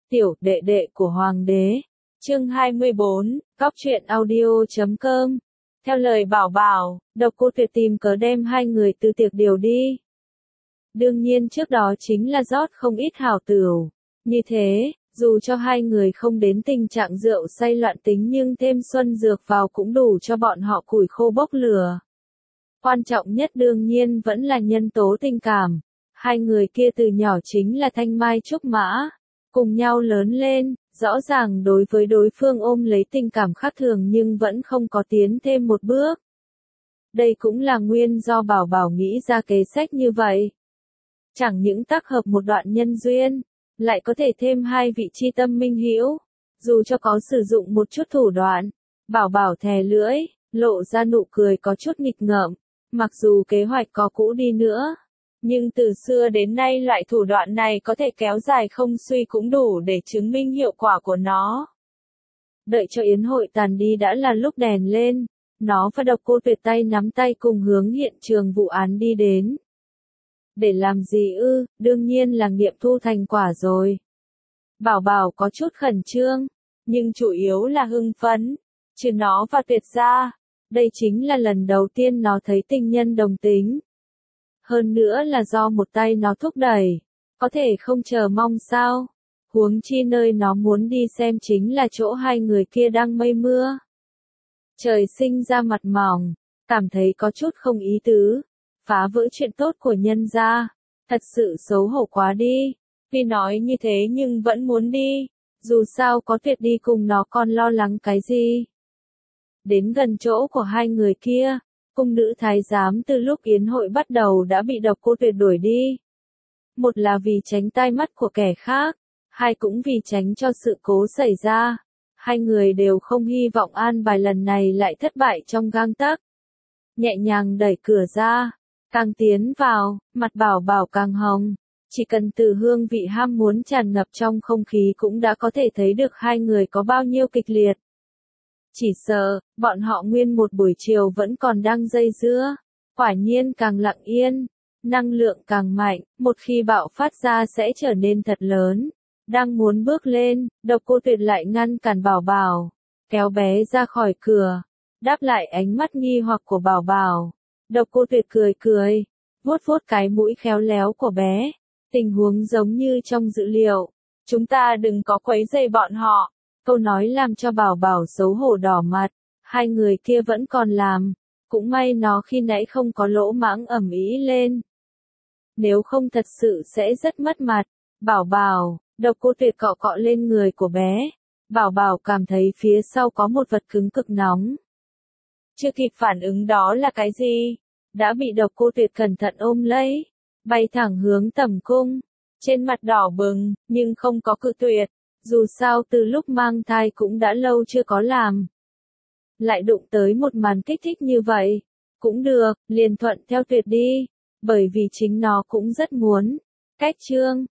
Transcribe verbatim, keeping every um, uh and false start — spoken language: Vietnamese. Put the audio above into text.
Tiểu đệ đệ của Hoàng đế. Chương hai mươi bốn, Góc truyện audio chấm com. Theo lời Bảo Bảo, Độc Cô Tuyệt tìm cớ đem hai người từ tiệc điều đi. Đương nhiên trước đó chính là rót không ít hảo tửu. Như thế, dù cho hai người không đến tình trạng rượu say loạn tính nhưng thêm xuân dược vào cũng đủ cho bọn họ củi khô bốc lửa. Quan trọng nhất đương nhiên vẫn là nhân tố tình cảm. Hai người kia từ nhỏ chính là thanh mai trúc mã, cùng nhau lớn lên, rõ ràng đối với đối phương ôm lấy tình cảm khác thường nhưng vẫn không có tiến thêm một bước. Đây cũng là nguyên do Bảo Bảo nghĩ ra kế sách như vậy. Chẳng những tác hợp một đoạn nhân duyên, lại có thể thêm hai vị chi tâm minh hữu, dù cho có sử dụng một chút thủ đoạn. Bảo Bảo thè lưỡi, lộ ra nụ cười có chút nghịch ngợm, mặc dù kế hoạch có cũ đi nữa. Nhưng từ xưa đến nay loại thủ đoạn này có thể kéo dài không suy cũng đủ để chứng minh hiệu quả của nó. Đợi cho yến hội tàn đi đã là lúc đèn lên, nó và Độc Cô Tuyệt tay nắm tay cùng hướng hiện trường vụ án đi đến. Để làm gì ư, đương nhiên là nghiệm thu thành quả rồi. Bảo Bảo có chút khẩn trương, nhưng chủ yếu là hưng phấn, trừ nó và Tuyệt ra, đây chính là lần đầu tiên nó thấy tình nhân đồng tính. Hơn nữa là do một tay nó thúc đẩy, có thể không chờ mong sao, huống chi nơi nó muốn đi xem chính là chỗ hai người kia đang mây mưa. Trời sinh ra mặt mỏng, cảm thấy có chút không ý tứ, phá vỡ chuyện tốt của nhân gia, thật sự xấu hổ quá đi, tuy nói như thế nhưng vẫn muốn đi, dù sao có Tuyệt đi cùng nó còn lo lắng cái gì. Đến gần chỗ của hai người kia, cung nữ thái giám từ lúc yến hội bắt đầu đã bị Độc Cô Tuyệt đuổi đi. Một là vì tránh tai mắt của kẻ khác, hai cũng vì tránh cho sự cố xảy ra. Hai người đều không hy vọng an bài lần này lại thất bại trong gang tấc. Nhẹ nhàng đẩy cửa ra, càng tiến vào, mặt Bảo Bảo càng hồng. Chỉ cần từ hương vị ham muốn tràn ngập trong không khí cũng đã có thể thấy được hai người có bao nhiêu kịch liệt. Chỉ sợ, bọn họ nguyên một buổi chiều vẫn còn đang dây dưa, quả nhiên càng lặng yên, năng lượng càng mạnh, một khi bạo phát ra sẽ trở nên thật lớn. Đang muốn bước lên, Độc Cô Tuyệt lại ngăn cản Bảo Bảo, kéo bé ra khỏi cửa, đáp lại ánh mắt nghi hoặc của Bảo Bảo. Độc Cô Tuyệt cười cười, vuốt vuốt cái mũi khéo léo của bé, tình huống giống như trong dữ liệu, chúng ta đừng có quấy rầy bọn họ. Câu nói làm cho Bảo Bảo xấu hổ đỏ mặt, hai người kia vẫn còn làm, cũng may nó khi nãy không có lỗ mãng ầm ĩ lên. Nếu không thật sự sẽ rất mất mặt. Bảo Bảo, Độc Cô Tuyệt cọ cọ lên người của bé, Bảo Bảo cảm thấy phía sau có một vật cứng cực nóng. Chưa kịp phản ứng đó là cái gì, đã bị Độc Cô Tuyệt cẩn thận ôm lấy, bay thẳng hướng tầm cung, trên mặt đỏ bừng, nhưng không có cự tuyệt. Dù sao từ lúc mang thai cũng đã lâu chưa có làm. Lại đụng tới một màn kích thích như vậy. Cũng được, liền thuận theo Tuyệt đi. Bởi vì chính nó cũng rất muốn. Cách chương,